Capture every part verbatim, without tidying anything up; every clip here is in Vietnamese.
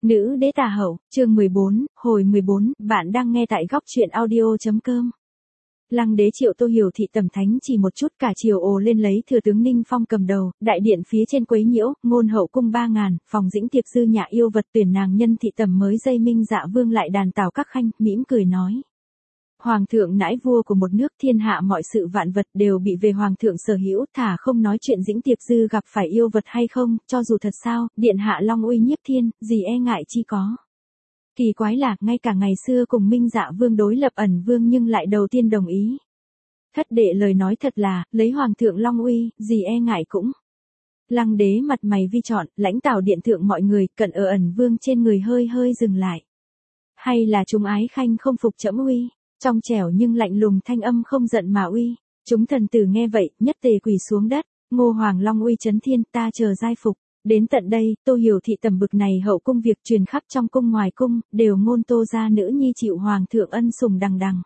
Nữ đế tà hậu, chương mười bốn, hồi mười bốn, bạn đang nghe tại góc truyện audio.com. Lăng đế triệu Tô Hiểu thị tầm thánh chỉ một chút cả chiều ồ lên lấy thừa tướng Ninh Phong cầm đầu, đại điện phía trên quấy nhiễu, ngôn hậu cung ba ngàn, phòng dĩnh tiệc dư nhà yêu vật tuyển nàng nhân thị tầm mới dây minh dạ vương lại đàn tào các khanh, mỉm cười nói. Hoàng thượng nãi vua của một nước thiên hạ mọi sự vạn vật đều bị về hoàng thượng sở hữu, thả không nói chuyện dĩnh tiệp dư gặp phải yêu vật hay không, cho dù thật sao, điện hạ long uy nhiếp thiên, gì e ngại chi có. Kỳ quái là, ngay cả ngày xưa cùng minh dạ vương đối lập ẩn vương nhưng lại đầu tiên đồng ý. Thất đệ lời nói thật là, lấy hoàng thượng long uy, gì e ngại cũng. Lăng đế mặt mày vi trọn, lãnh tào điện thượng mọi người, cận ở ẩn vương trên người hơi hơi dừng lại. Hay là chúng ái khanh không phục trẫm uy? Trong trẻo nhưng lạnh lùng thanh âm không giận mà uy, chúng thần tử nghe vậy, nhất tề quỳ xuống đất, Ngô Hoàng Long uy chấn thiên, ta chờ giai phục. Đến tận đây, Tô Hiểu thị tầm bực này hậu cung việc truyền khắp trong cung ngoài cung, đều ngôn Tô gia nữ nhi chịu hoàng thượng ân sủng đằng đằng.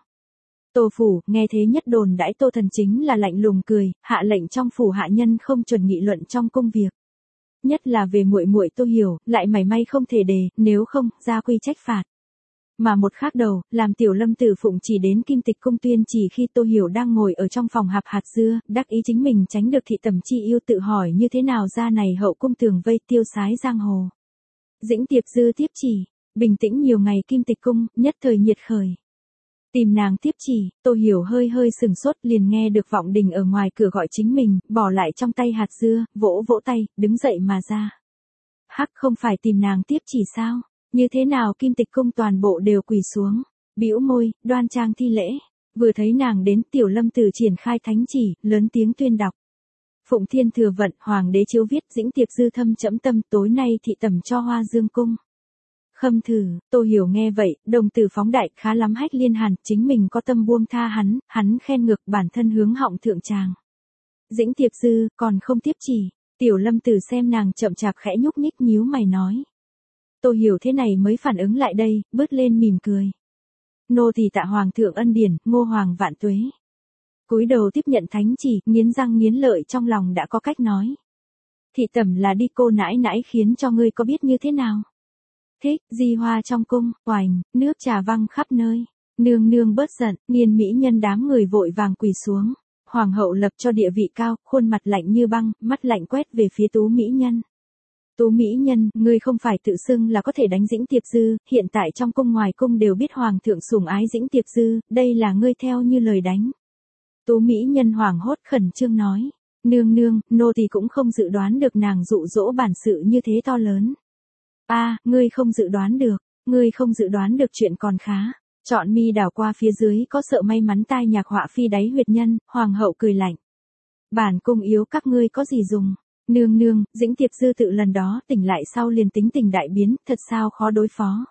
Tô phủ, nghe thế nhất đồn đãi Tô thần chính là lạnh lùng cười, hạ lệnh trong phủ hạ nhân không chuẩn nghị luận trong cung việc. Nhất là về muội muội Tô Hiểu, lại mảy may không thể đề, nếu không, gia quy trách phạt. Mà một khác đầu, làm tiểu lâm tử phụng chỉ đến Kim Tịch cung tuyên chỉ khi Tô Hiểu đang ngồi ở trong phòng hạp hạt dưa, đắc ý chính mình tránh được thị tầm chi yêu tự hỏi như thế nào ra này hậu cung tường vây tiêu sái giang hồ. Dĩnh tiệp dư tiếp chỉ, bình tĩnh nhiều ngày Kim Tịch cung, nhất thời nhiệt khởi. Tìm nàng tiếp chỉ, Tô Hiểu hơi hơi sừng sốt liền nghe được vọng đình ở ngoài cửa gọi chính mình, bỏ lại trong tay hạt dưa, vỗ vỗ tay, đứng dậy mà ra. Hắc không phải tìm nàng tiếp chỉ sao? Như thế nào Kim Tịch cung toàn bộ đều quỳ xuống, bĩu môi, đoan trang thi lễ, vừa thấy nàng đến tiểu lâm tử triển khai thánh chỉ, lớn tiếng tuyên đọc. Phụng thiên thừa vận, hoàng đế chiếu viết dĩnh tiệp dư thâm trẫm tâm tối nay thị tầm cho hoa dương cung. Khâm thử, Tô Hiểu nghe vậy, đồng tử phóng đại khá lắm hách liên hàn, chính mình có tâm buông tha hắn, hắn khen ngược bản thân hướng họng thượng tràng. Dĩnh tiệp dư, còn không tiếp chỉ, tiểu lâm tử xem nàng chậm chạp khẽ nhúc nhích nhíu mày nói. Tô Hiểu thế này mới phản ứng lại đây, bước lên mỉm cười. Nô thì tạ hoàng thượng ân điển, Ngô Hoàng vạn tuế. Cúi đầu tiếp nhận thánh chỉ, nghiến răng nghiến lợi trong lòng đã có cách nói. Thị tẩm là đi cô nãi nãi khiến cho ngươi có biết như thế nào. Thích, di hoa trong cung, oành, nước trà văng khắp nơi. Nương nương bớt giận, nghiền mỹ nhân đám người vội vàng quỳ xuống. Hoàng hậu lập cho địa vị cao, khuôn mặt lạnh như băng, mắt lạnh quét về phía tú mỹ nhân. Tú mỹ nhân, ngươi không phải tự xưng là có thể đánh dĩnh tiệp dư, hiện tại trong cung ngoài cung đều biết hoàng thượng sủng ái dĩnh tiệp dư, đây là ngươi theo như lời đánh. Tú mỹ nhân hoảng hốt khẩn trương nói, nương nương, nô thì cũng không dự đoán được nàng dụ dỗ bản sự như thế to lớn. A, à, ngươi không dự đoán được, ngươi không dự đoán được chuyện còn khá. Chọn mi đảo qua phía dưới có sợ may mắn tai nhạc họa phi đáy huyệt nhân, hoàng hậu cười lạnh. Bản cung yếu các ngươi có gì dùng. Nương nương, dĩnh tiệp dư tự lần đó tỉnh lại sau liền tính tình đại biến, thật sao khó đối phó.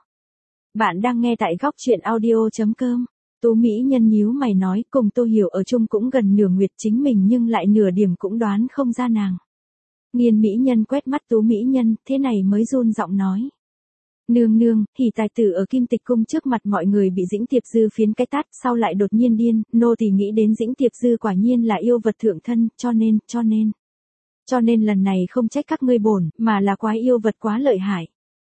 Bạn đang nghe tại góc truyện audio.com. Tú mỹ nhân nhíu mày nói cùng Tô Hiểu ở chung cũng gần nửa nguyệt chính mình nhưng lại nửa điểm cũng đoán không ra nàng. Nghiên mỹ nhân quét mắt tú mỹ nhân, thế này mới run giọng nói. Nương nương, hỉ tài tử ở Kim Tịch cung trước mặt mọi người bị dĩnh tiệp dư phiến cái tát, sau lại đột nhiên điên, nô thì nghĩ đến dĩnh tiệp dư quả nhiên là yêu vật thượng thân, cho nên, cho nên. Cho nên lần này không trách các ngươi bổn, mà là quái yêu vật quá lợi hại.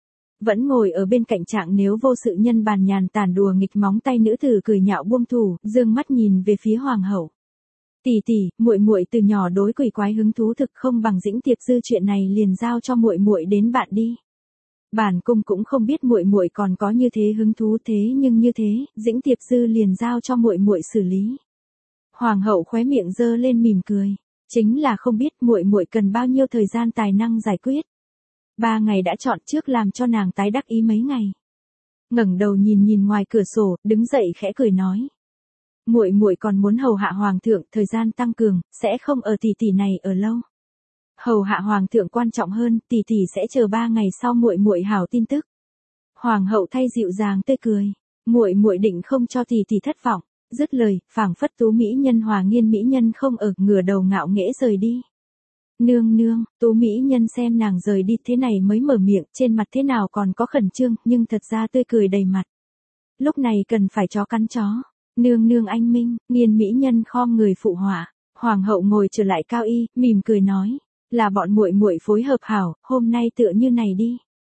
Vẫn ngồi ở bên cạnh trạng nếu vô sự nhân bàn nhàn tàn đùa nghịch móng tay nữ tử cười nhạo buông thủ, dương mắt nhìn về phía hoàng hậu. Tỷ tỷ, muội muội từ nhỏ đối quỷ quái hứng thú thực không bằng dĩnh tiệp dư chuyện này liền giao cho muội muội đến bạn đi. Bản cung cũng không biết muội muội còn có như thế hứng thú thế nhưng như thế, dĩnh tiệp dư liền giao cho muội muội xử lý. Hoàng hậu khóe miệng giơ lên mỉm cười. Chính là không biết muội muội cần bao nhiêu thời gian tài năng giải quyết. Ba ngày đã chọn trước làm cho nàng tái đắc ý mấy ngày. Ngẩng đầu nhìn nhìn ngoài cửa sổ, đứng dậy khẽ cười nói. Muội muội còn muốn hầu hạ hoàng thượng, thời gian tăng cường, sẽ không ở tỷ tỷ này ở lâu. Hầu hạ hoàng thượng quan trọng hơn, tỷ tỷ sẽ chờ ba ngày sau muội muội hảo tin tức. Hoàng hậu thay dịu dàng tươi cười, muội muội định không cho tỷ tỷ thất vọng. Dứt lời, phảng phất tú mỹ nhân hòa nghiên mỹ nhân không ở, ngửa đầu ngạo nghễ rời đi. Nương nương, tú mỹ nhân xem nàng rời đi thế này mới mở miệng, trên mặt thế nào còn có khẩn trương, nhưng thật ra tươi cười đầy mặt. Lúc này cần phải chó cắn chó. Nương nương anh minh, nghiên mỹ nhân khom người phụ họa. Hoàng hậu ngồi trở lại cao y, mỉm cười nói, là bọn muội muội phối hợp hảo, hôm nay tựa như này đi.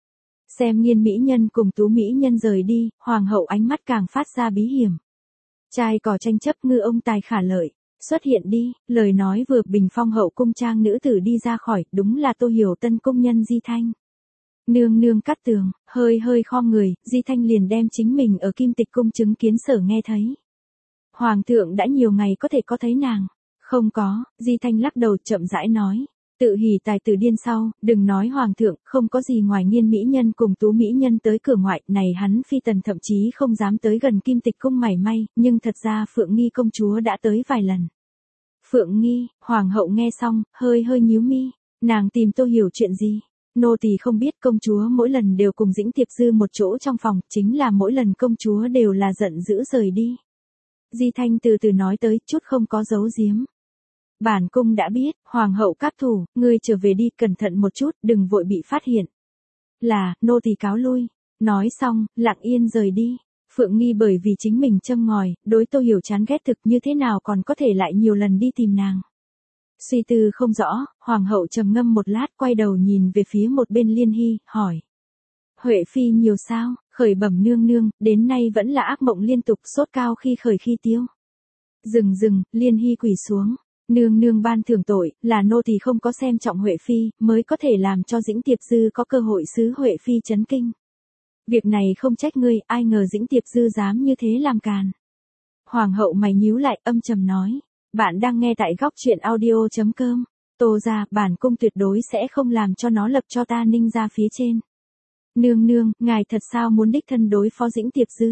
Xem Nghiên mỹ nhân cùng Tú mỹ nhân rời đi, hoàng hậu ánh mắt càng phát ra bí hiểm. Trai cò tranh chấp ngư ông tài khả lợi, xuất hiện đi, lời nói vừa bình phong hậu cung trang nữ tử đi ra khỏi, đúng là Tô Hiểu Tân cung nhân Di Thanh. Nương nương cắt tường, hơi hơi khom người, Di Thanh liền đem chính mình ở Kim Tịch cung chứng kiến sở nghe thấy. Hoàng thượng đã nhiều ngày có thể có thấy nàng. Không có, Di Thanh lắc đầu chậm rãi nói. Tự hỉ tài tử điên sau, đừng nói hoàng thượng, không có gì ngoài Nghiên mỹ nhân cùng Tú mỹ nhân tới cửa ngoại, này hắn phi tần thậm chí không dám tới gần Kim Tịch cung mảy may, nhưng thật ra Phượng Nghi công chúa đã tới vài lần. Phượng Nghi, hoàng hậu nghe xong, hơi hơi nhíu mi, nàng tìm Tô Hiểu chuyện gì? Nô tỳ không biết, công chúa mỗi lần đều cùng Dĩnh Tiệp Dư một chỗ trong phòng, chính là mỗi lần công chúa đều là giận dữ rời đi. Di Thanh từ từ nói tới, chút không có giấu giếm. Bản cung đã biết, hoàng hậu cáp thủ, ngươi trở về đi, cẩn thận một chút, đừng vội bị phát hiện. Là, nô tỳ cáo lui. Nói xong, lặng yên rời đi. Phượng Nghi bởi vì chính mình châm ngòi, đối Tô Hiểu chán ghét thực, như thế nào còn có thể lại nhiều lần đi tìm nàng. Suy tư không rõ, hoàng hậu trầm ngâm một lát, quay đầu nhìn về phía một bên Liên Hy, hỏi. Huệ phi nhiều sao? Khởi bẩm nương nương, đến nay vẫn là ác mộng liên tục, sốt cao khi khởi khi tiêu. Dừng dừng, Liên Hy quỳ xuống. Nương nương ban thưởng tội, là nô tỳ không có xem trọng Huệ phi, mới có thể làm cho Dĩnh Tiệp Dư có cơ hội xứ Huệ phi chấn kinh. Việc này không trách ngươi, ai ngờ Dĩnh Tiệp Dư dám như thế làm càn. Hoàng hậu mày nhíu lại, âm trầm nói. Bạn đang nghe tại góc truyện audio chấm com. Tô ra, bản cung tuyệt đối sẽ không làm cho nó lập cho ta ninh ra phía trên. Nương nương, ngài thật sao muốn đích thân đối phó Dĩnh Tiệp Dư?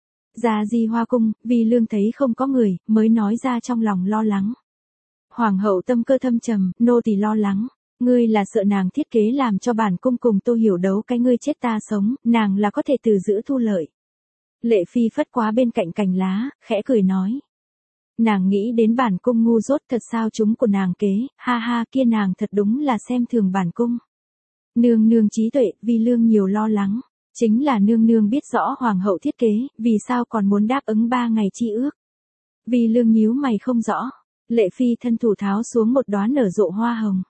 Ra Di Hoa cung, vì lương thấy không có người, mới nói ra trong lòng lo lắng. Hoàng hậu tâm cơ thâm trầm, nô tỳ lo lắng. Ngươi là sợ nàng thiết kế làm cho bản cung cùng Tô Hiểu đấu cái ngươi chết ta sống, nàng là có thể từ giữ thu lợi. Lệ phi phất quá bên cạnh cành lá, khẽ cười nói. Nàng nghĩ đến bản cung ngu dốt thật sao chúng của nàng kế, ha ha kia nàng thật đúng là xem thường bản cung. Nương nương trí tuệ, vì lương nhiều lo lắng. Chính là nương nương biết rõ hoàng hậu thiết kế, vì sao còn muốn đáp ứng ba ngày chi ước. Vì lương nhíu mày không rõ. Lệ phi thân thủ tháo xuống một đóa nở rộ hoa hồng.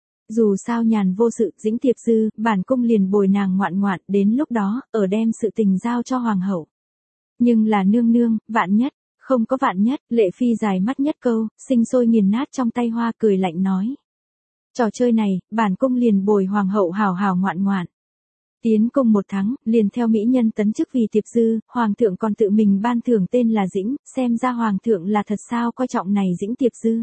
Dù sao nhàn vô sự, Dĩnh Tiệp Dư, bản cung liền bồi nàng ngoạn ngoạn, đến lúc đó, ở đem sự tình giao cho hoàng hậu. Nhưng là nương nương, vạn nhất, không có vạn nhất, Lệ phi dài mắt nhất câu, sinh sôi nghiền nát trong tay hoa, cười lạnh nói. Trò chơi này, bản cung liền bồi hoàng hậu hào hào ngoạn ngoạn. Tiến cung một tháng, liền theo mỹ nhân tấn chức vì Tiệp Dư, hoàng thượng còn tự mình ban thưởng tên là Dĩnh, xem ra hoàng thượng là thật sao coi trọng này Dĩnh Tiệp Dư.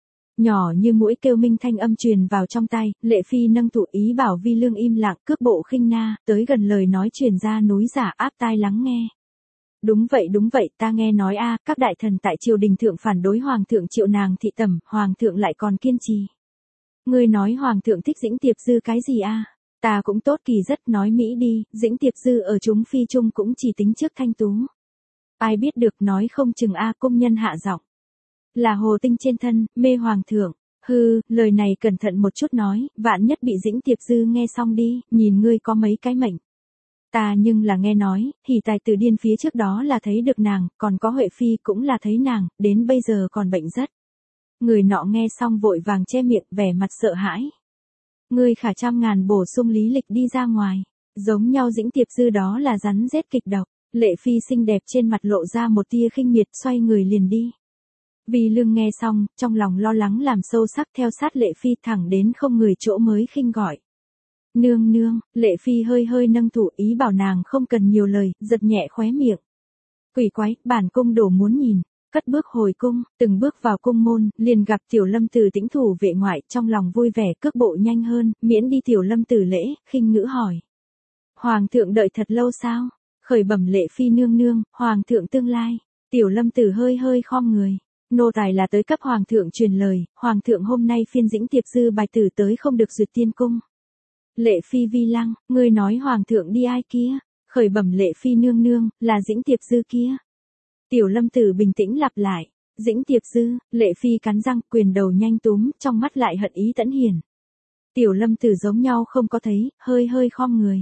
Nhỏ như mũi kêu minh thanh âm truyền vào trong tai, Lệ phi nâng thủ ý bảo vi lương im lặng, cước bộ khinh na, tới gần lời nói truyền ra núi giả áp tai lắng nghe. Đúng vậy đúng vậy, ta nghe nói a, các đại thần tại triều đình thượng phản đối hoàng thượng triệu nàng thị tẩm, hoàng thượng lại còn kiên trì. Ngươi nói hoàng thượng thích Dĩnh Tiệp Dư cái gì a? Ta cũng tốt kỳ rất, nói Mỹ đi, Dĩnh Tiệp Dư ở chúng phi chung cũng chỉ tính trước thanh tú. Ai biết được, nói không chừng a, công nhân hạ giọng. Là hồ tinh trên thân, mê hoàng thượng. Hừ, lời này cẩn thận một chút nói, vạn nhất bị Dĩnh Tiệp Dư nghe xong đi, nhìn ngươi có mấy cái mệnh. Ta nhưng là nghe nói, hỉ tài tử điên phía trước đó là thấy được nàng, còn có Huệ phi cũng là thấy nàng, đến bây giờ còn bệnh rất. Người nọ nghe xong vội vàng che miệng, vẻ mặt sợ hãi. Ngươi khả trăm ngàn bổ sung lý lịch đi ra ngoài, giống nhau Dĩnh Tiệp Dư đó là rắn rết kịch độc. Lệ phi xinh đẹp trên mặt lộ ra một tia khinh miệt, xoay người liền đi. Vì lương nghe xong, trong lòng lo lắng làm sâu sắc, theo sát Lệ phi thẳng đến không người chỗ mới khinh gọi. Nương nương, Lệ phi hơi hơi nâng thủ ý bảo nàng không cần nhiều lời, giật nhẹ khóe miệng. Quỷ quái, bản cung đổ muốn nhìn. Cất bước hồi cung, từng bước vào cung môn, liền gặp Tiểu Lâm Tử tĩnh thủ vệ ngoại, trong lòng vui vẻ, cước bộ nhanh hơn, miễn đi Tiểu Lâm Tử lễ, khinh ngữ hỏi. Hoàng thượng đợi thật lâu sao? Khởi bẩm Lệ phi nương nương, hoàng thượng tương lai. Tiểu Lâm Tử hơi hơi khom người. Nô tài là tới cấp hoàng thượng truyền lời, hoàng thượng hôm nay phiên Dĩnh Tiệp Dư bài tử tới không được duyệt tiên cung. Lệ phi vi lăng, ngươi nói hoàng thượng đi ai kia? Khởi bẩm Lệ phi nương nương, là Dĩnh Tiệp Dư kia. Tiểu Lâm Tử bình tĩnh lặp lại, Dĩnh Tiệp Dư, Lệ phi cắn răng, quyền đầu nhanh túm, trong mắt lại hận ý tẫn hiền. Tiểu Lâm Tử giống nhau không có thấy, hơi hơi khom người.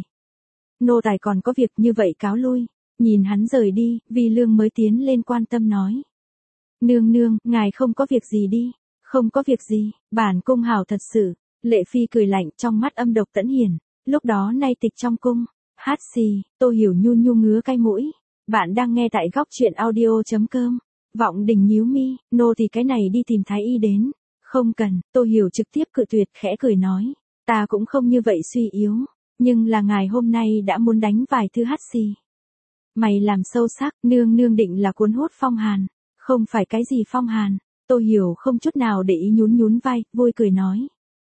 Nô tài còn có việc như vậy cáo lui, nhìn hắn rời đi, Vi Lương mới tiến lên quan tâm nói. Nương nương, ngài không có việc gì đi, không có việc gì, bản cung hảo thật sự. Lệ phi cười lạnh, trong mắt âm độc tẫn hiền, lúc đó nay tịch trong cung, Hát xì, Tôi Hiểu nhu nhu ngứa cái mũi. Bạn đang nghe tại góc chuyện audio.com. Vọng Đình nhíu mi, nô thì cái này đi tìm thái y đến. Không cần, Tôi Hiểu trực tiếp cự tuyệt khẽ cười nói. Ta cũng không như vậy suy yếu. Nhưng là ngài hôm nay đã muốn đánh vài thư hát xì. Mày làm sâu sắc, nương nương định là cuốn hút phong hàn. Không phải cái gì phong hàn. Tôi Hiểu không chút nào để ý nhún nhún vai, vui cười nói.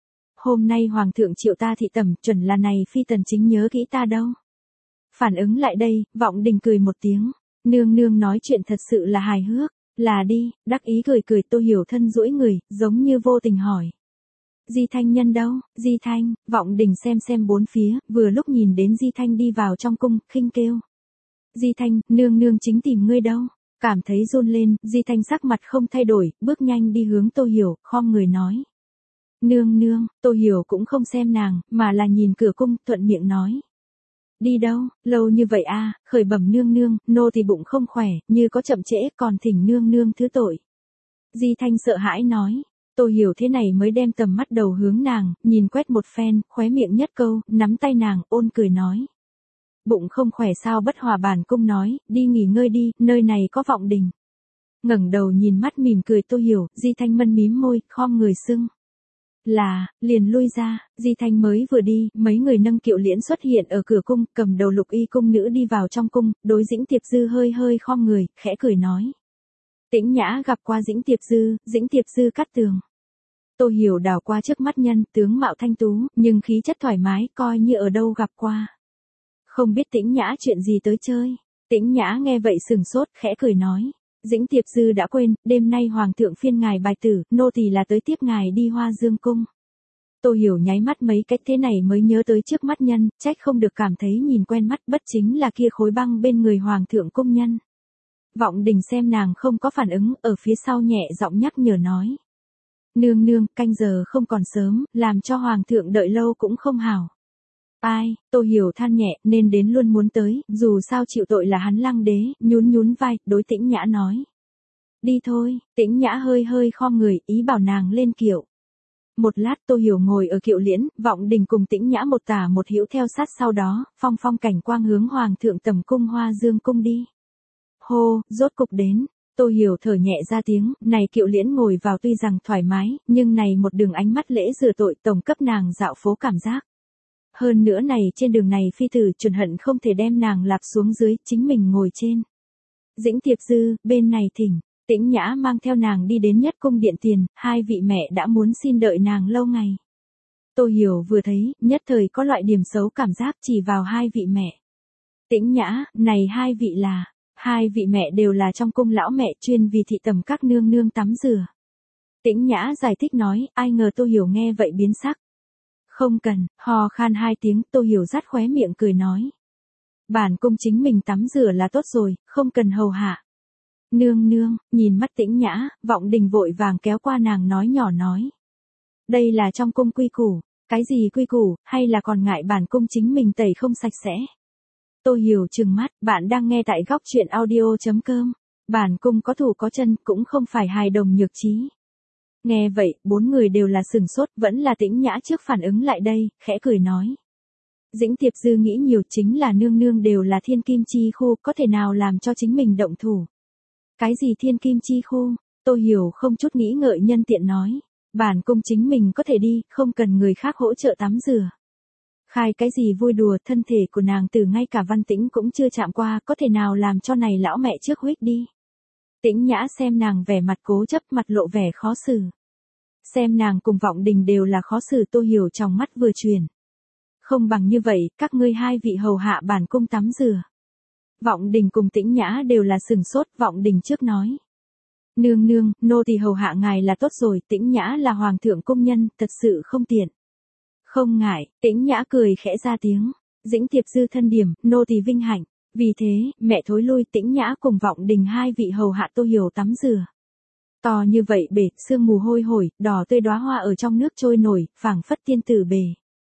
Hôm nay Hoàng thượng triệu ta thị tẩm, chuẩn là này phi tần chính nhớ kỹ ta đâu. Phản ứng lại đây, Vọng Đình cười một tiếng. Nương nương nói chuyện thật sự là hài hước. Là đi, đắc ý cười cười. Tôi Hiểu thân duỗi người, giống như vô tình hỏi. Di Thanh nhân đâu? Di Thanh, Vọng Đình xem xem bốn phía, vừa lúc nhìn đến Di Thanh đi vào trong cung, khinh kêu. Di Thanh, nương nương chính tìm ngươi đâu? Cảm thấy run lên, Di Thanh sắc mặt không thay đổi, bước nhanh đi hướng Tôi Hiểu, khom người nói. Nương nương, Tôi Hiểu cũng không xem nàng, mà là nhìn cửa cung, thuận miệng nói. Đi đâu, lâu như vậy a, khởi bẩm nương nương, nô thì bụng không khỏe, như có chậm trễ, còn thỉnh nương nương thứ tội. Di Thanh sợ hãi nói. Tôi Hiểu thế này mới đem tầm mắt đầu hướng nàng, nhìn quét một phen, khóe miệng nhất câu, nắm tay nàng, ôn cười nói. Bụng không khỏe sao bất hòa bản cung nói, đi nghỉ ngơi đi, nơi này có Vọng Đình. Ngẩng đầu nhìn mắt mỉm cười Tôi Hiểu, Di Thanh mân mím môi, khom người sưng. Là, liền lui ra, Di Thanh mới vừa đi, mấy người nâng kiệu liễn xuất hiện ở cửa cung, cầm đầu lục y cung nữ đi vào trong cung, đối Dĩnh Tiệp Dư hơi hơi khom người, khẽ cười nói. Tĩnh Nhã gặp qua Dĩnh Tiệp Dư, Dĩnh Tiệp Dư cắt tường. Tôi Hiểu đảo qua trước mắt nhân, tướng mạo thanh tú, nhưng khí chất thoải mái, coi như ở đâu gặp qua. Không biết Tĩnh Nhã chuyện gì tới chơi. Tĩnh Nhã nghe vậy sừng sốt, khẽ cười nói. Dĩnh Tiệp Dư đã quên, đêm nay Hoàng thượng phiên ngài bài tử, nô tỳ là tới tiếp ngài đi Hoa Dương cung. Tôi Hiểu nháy mắt mấy cách thế này mới nhớ tới trước mắt nhân, trách không được cảm thấy nhìn quen mắt, bất chính là kia khối băng bên người Hoàng thượng cung nhân. Vọng Đình xem nàng không có phản ứng, ở phía sau nhẹ giọng nhắc nhở nói. Nương nương, canh giờ không còn sớm, làm cho Hoàng thượng đợi lâu cũng không hảo. Ai, Tôi Hiểu than nhẹ, nên đến luôn muốn tới, dù sao chịu tội là hắn Lăng đế, nhún nhún vai, đối Tĩnh Nhã nói. Đi thôi, Tĩnh Nhã hơi hơi khom người, ý bảo nàng lên kiệu. Một lát Tôi Hiểu ngồi ở kiệu liễn, Vọng Đình cùng Tĩnh Nhã một tả một hữu theo sát sau đó, phong phong cảnh quang hướng Hoàng thượng tầm cung Hoa Dương cung đi. Hô, rốt cục đến. Tôi Hiểu thở nhẹ ra tiếng, này kiệu liễn ngồi vào tuy rằng thoải mái, nhưng này một đường ánh mắt lễ rửa tội tổng cấp nàng dạo phố cảm giác. Hơn nữa này trên đường này phi tử chuẩn hận không thể đem nàng lạp xuống dưới, chính mình ngồi trên. Dĩnh Tiệp Dư, bên này thỉnh, Tĩnh Nhã mang theo nàng đi đến nhất cung điện tiền, hai vị mẹ đã muốn xin đợi nàng lâu ngày. Tôi Hiểu vừa thấy, nhất thời có loại điểm xấu cảm giác chỉ vào hai vị mẹ. Tĩnh Nhã, này hai vị là... Hai vị mẹ đều là trong cung lão mẹ chuyên vì thị tầm các nương nương tắm rửa. Tĩnh Nhã giải thích nói, ai ngờ Tôi Hiểu nghe vậy biến sắc. Không cần, hò khan hai tiếng, Tôi Hiểu rát khóe miệng cười nói. Bản cung chính mình tắm rửa là tốt rồi, không cần hầu hạ. Nương nương, nhìn mắt Tĩnh Nhã, Vọng Đình vội vàng kéo qua nàng nói nhỏ nói. Đây là trong cung quy củ, cái gì quy củ, hay là còn ngại bản cung chính mình tẩy không sạch sẽ. Tôi Hiểu trừng mắt, bạn đang nghe tại góc chuyện audio.com. Bản cung có thủ có chân, cũng không phải hài đồng nhược trí. Nghe vậy, bốn người đều là sừng sốt, vẫn là Tĩnh Nhã trước phản ứng lại đây, khẽ cười nói. Dĩnh Tiệp Dư nghĩ nhiều, chính là nương nương đều là thiên kim chi khu, có thể nào làm cho chính mình động thủ. Cái gì thiên kim chi khu? Tôi Hiểu không chút nghĩ ngợi nhân tiện nói. Bản cung chính mình có thể đi, không cần người khác hỗ trợ tắm rửa. Khai cái gì vui đùa, thân thể của nàng từ ngay cả Văn Tĩnh cũng chưa chạm qua, có thể nào làm cho này lão mẹ trước huyết đi. Tĩnh Nhã xem nàng vẻ mặt cố chấp, mặt lộ vẻ khó xử. Xem nàng cùng Vọng Đình đều là khó xử, Tôi Hiểu trong mắt vừa chuyển. Không bằng như vậy, các ngươi hai vị hầu hạ bản cung tắm rửa. Vọng Đình cùng Tĩnh Nhã đều là sừng sốt, Vọng Đình trước nói. Nương nương, nô tỳ hầu hạ ngài là tốt rồi, Tĩnh Nhã là hoàng thượng công nhân, thật sự không tiện. Không ngại, Tĩnh Nhã cười khẽ ra tiếng. Dĩnh Tiệp Dư thân điểm, nô tỳ vinh hạnh. Vì thế, mẹ thối lui, Tĩnh Nhã cùng Vọng Đình hai vị hầu hạ Tôi Hiểu tắm rửa. To như vậy bể, sương mù hôi hổi, đỏ tươi đóa hoa ở trong nước trôi nổi, phảng phất tiên tử bể.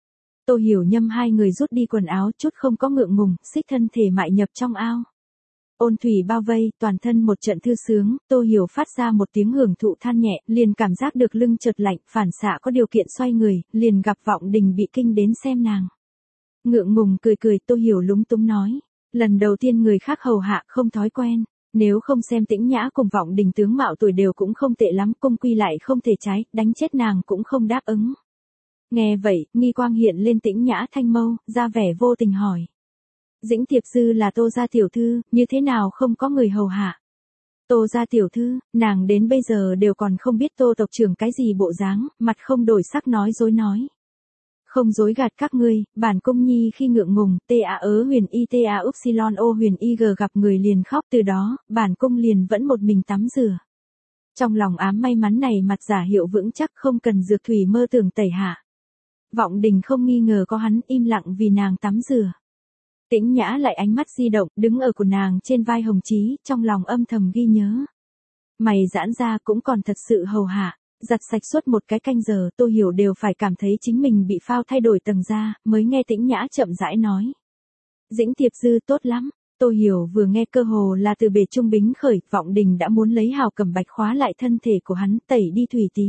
Tôi Hiểu nhâm hai người rút đi quần áo, chút không có ngượng ngùng, xích thân thể mại nhập trong ao. Ôn thủy bao vây, toàn thân một trận thư sướng, Tôi Hiểu phát ra một tiếng hưởng thụ than nhẹ, liền cảm giác được lưng chợt lạnh, phản xạ có điều kiện xoay người, liền gặp Vọng Đình bị kinh đến xem nàng. Ngượng ngùng cười cười, Tô Hiểu lúng túng nói. Lần đầu tiên người khác hầu hạ không thói quen. Nếu không xem Tĩnh Nhã cùng Vọng Đình tướng mạo tuổi đều cũng không tệ lắm, cung quy lại không thể trái, đánh chết nàng cũng không đáp ứng. Nghe vậy, nghi quang hiện lên Tĩnh Nhã thanh mâu, ra vẻ vô tình hỏi. Dĩnh Tiệp Dư là Tô gia tiểu thư, như thế nào không có người hầu hạ? Tô gia tiểu thư, nàng đến bây giờ đều còn không biết Tô tộc trưởng cái gì bộ dáng, mặt không đổi sắc nói dối nói. Không dối gạt các ngươi, bản cung nhi khi ngượng ngùng, ta ớ huyền y ta upsilon o huyền y g gặp người liền khóc, từ đó, bản cung liền vẫn một mình tắm rửa. Trong lòng ám may mắn này mặt giả hiệu vững chắc không cần dược thủy mơ tưởng tẩy hạ. Vọng Đình không nghi ngờ có hắn, im lặng vì nàng tắm rửa. Tĩnh Nhã lại ánh mắt di động, đứng ở của nàng trên vai Hồng Chí, trong lòng âm thầm ghi nhớ. Mày giãn ra cũng còn thật sự hầu hạ, giặt sạch suốt một cái canh giờ, Tô Hiểu đều phải cảm thấy chính mình bị phao thay đổi tầng da, mới nghe Tĩnh Nhã chậm rãi nói. Dĩnh Tiệp Dư tốt lắm. Tô Hiểu vừa nghe cơ hồ là từ bề trung bính khởi, Vọng Đình đã muốn lấy hào cầm bạch khóa lại thân thể của hắn, tẩy đi thủy tí.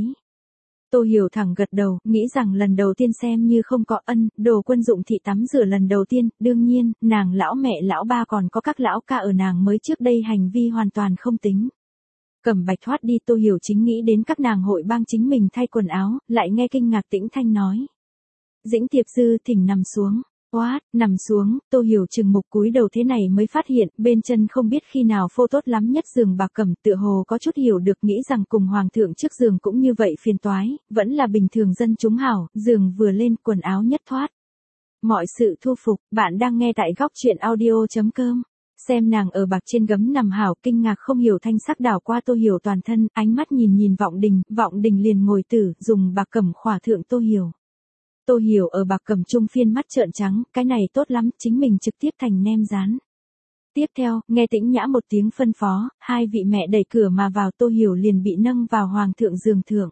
Tô Hiểu thẳng gật đầu, nghĩ rằng lần đầu tiên xem như không có ân, đồ quân dụng thị tắm rửa lần đầu tiên, đương nhiên, nàng lão mẹ lão ba còn có các lão ca ở nàng mới trước đây hành vi hoàn toàn không tính. Cẩm bạch thoát đi, Tô Hiểu chính nghĩ đến các nàng hội bang chính mình thay quần áo, lại nghe kinh ngạc Tĩnh Thanh nói. Dĩnh Tiệp Dư thỉnh nằm xuống. What, nằm xuống, Tô Hiểu chừng mục cúi đầu thế này mới phát hiện, bên chân không biết khi nào phô tốt lắm nhất giường bạc cẩm, tựa hồ có chút hiểu được, nghĩ rằng cùng hoàng thượng trước giường cũng như vậy phiền toái, vẫn là bình thường dân chúng hảo, giường vừa lên quần áo nhất thoát. Mọi sự thu phục, bạn đang nghe tại góc truyện audio.com. Xem nàng ở bạc trên gấm nằm hảo, kinh ngạc không hiểu thanh sắc đảo qua Tô Hiểu toàn thân, ánh mắt nhìn nhìn Vọng Đình, Vọng Đình liền ngồi tử, dùng bạc cẩm khỏa thượng Tô Hiểu. Tô Hiểu ở bạc cẩm trung phiên mắt trợn trắng, cái này tốt lắm, chính mình trực tiếp thành nem rán. Tiếp theo, nghe Tĩnh Nhã một tiếng phân phó, hai vị mẹ đẩy cửa mà vào, Tô Hiểu liền bị nâng vào hoàng thượng giường thượng.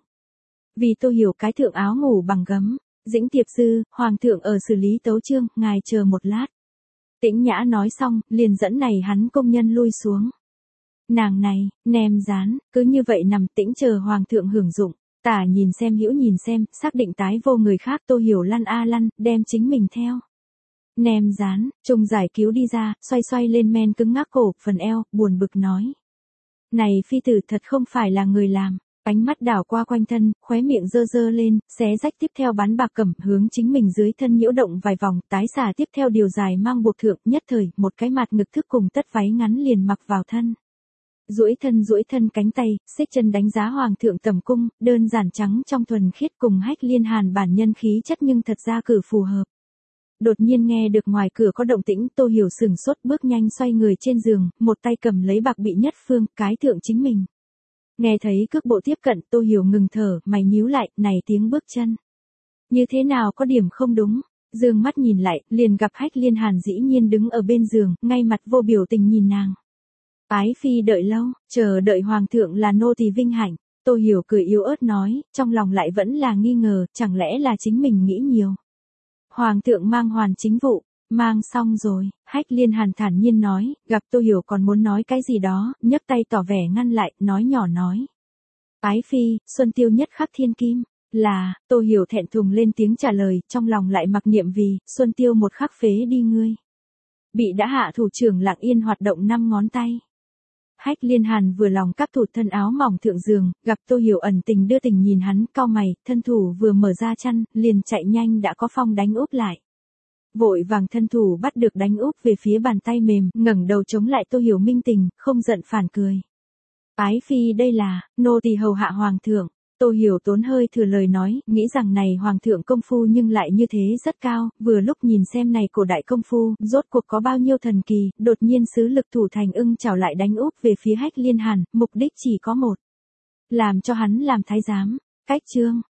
Vì Tô Hiểu cái thượng áo ngủ bằng gấm, Dĩnh Tiệp Dư, hoàng thượng ở xử lý tấu chương, ngài chờ một lát. Tĩnh Nhã nói xong, liền dẫn này hắn công nhân lui xuống. Nàng này, nem rán, cứ như vậy nằm tĩnh chờ hoàng thượng hưởng dụng. Tả nhìn xem hữu nhìn xem, xác định tái vô người khác, Tô Hiểu lăn a lăn, đem chính mình theo. Nem rán, Trung giải cứu đi ra, xoay xoay lên men cứng ngắc cổ, phần eo, buồn bực nói. Này phi tử thật không phải là người làm, ánh mắt đảo qua quanh thân, khóe miệng dơ dơ lên, xé rách tiếp theo bắn bạc cẩm, hướng chính mình dưới thân nhiễu động vài vòng, tái xả tiếp theo điều dài mang buộc thượng, nhất thời, một cái mặt ngực thức cùng tất váy ngắn liền mặc vào thân. Duỗi thân duỗi thân cánh tay, xích chân đánh giá hoàng thượng tầm cung, đơn giản trắng trong thuần khiết cùng Hách Liên Hàn bản nhân khí chất nhưng thật ra cử phù hợp. Đột nhiên nghe được ngoài cửa có động tĩnh, Tô Hiểu sừng sốt bước nhanh xoay người trên giường, một tay cầm lấy bạc bị nhất phương, cái thượng chính mình. Nghe thấy cước bộ tiếp cận, Tô Hiểu ngừng thở, mày nhíu lại, này tiếng bước chân. Như thế nào có điểm không đúng, dương mắt nhìn lại, liền gặp Hách Liên Hàn dĩ nhiên đứng ở bên giường, ngay mặt vô biểu tình nhìn nàng. Ái phi đợi lâu, chờ đợi hoàng thượng là nô tỳ vinh hạnh, Tô Hiểu cười yếu ớt nói, trong lòng lại vẫn là nghi ngờ, chẳng lẽ là chính mình nghĩ nhiều. Hoàng thượng mang hoàn chính vụ, mang xong rồi, Hách Liên Hàn thản nhiên nói, gặp Tô Hiểu còn muốn nói cái gì đó, nhấc tay tỏ vẻ ngăn lại, nói nhỏ nói. Ái phi, Xuân Tiêu nhất khắc thiên kim, là, Tô Hiểu thẹn thùng lên tiếng trả lời, trong lòng lại mặc niệm vì, Xuân Tiêu một khắc phế đi ngươi. Bị đã hạ thủ trưởng lặng yên hoạt động năm ngón tay. Hách Liên Hàn vừa lòng các thủ thân áo mỏng thượng giường, gặp Tô Hiểu ẩn tình đưa tình nhìn hắn, cau mày, thân thủ vừa mở ra chăn, liền chạy nhanh đã có phong đánh úp lại. Vội vàng thân thủ bắt được đánh úp về phía bàn tay mềm, ngẩng đầu chống lại Tô Hiểu minh tình, không giận phản cười. Ái phi đây là, nô tỳ hầu hạ hoàng thượng. Tô Hiểu tốn hơi thừa lời nói, nghĩ rằng này hoàng thượng công phu nhưng lại như thế rất cao, vừa lúc nhìn xem này cổ đại công phu, rốt cuộc có bao nhiêu thần kỳ, đột nhiên sứ lực thủ thành ưng chảo lại đánh úp về phía Hách Liên Hàn, mục đích chỉ có một. Làm cho hắn làm thái giám, cách chương.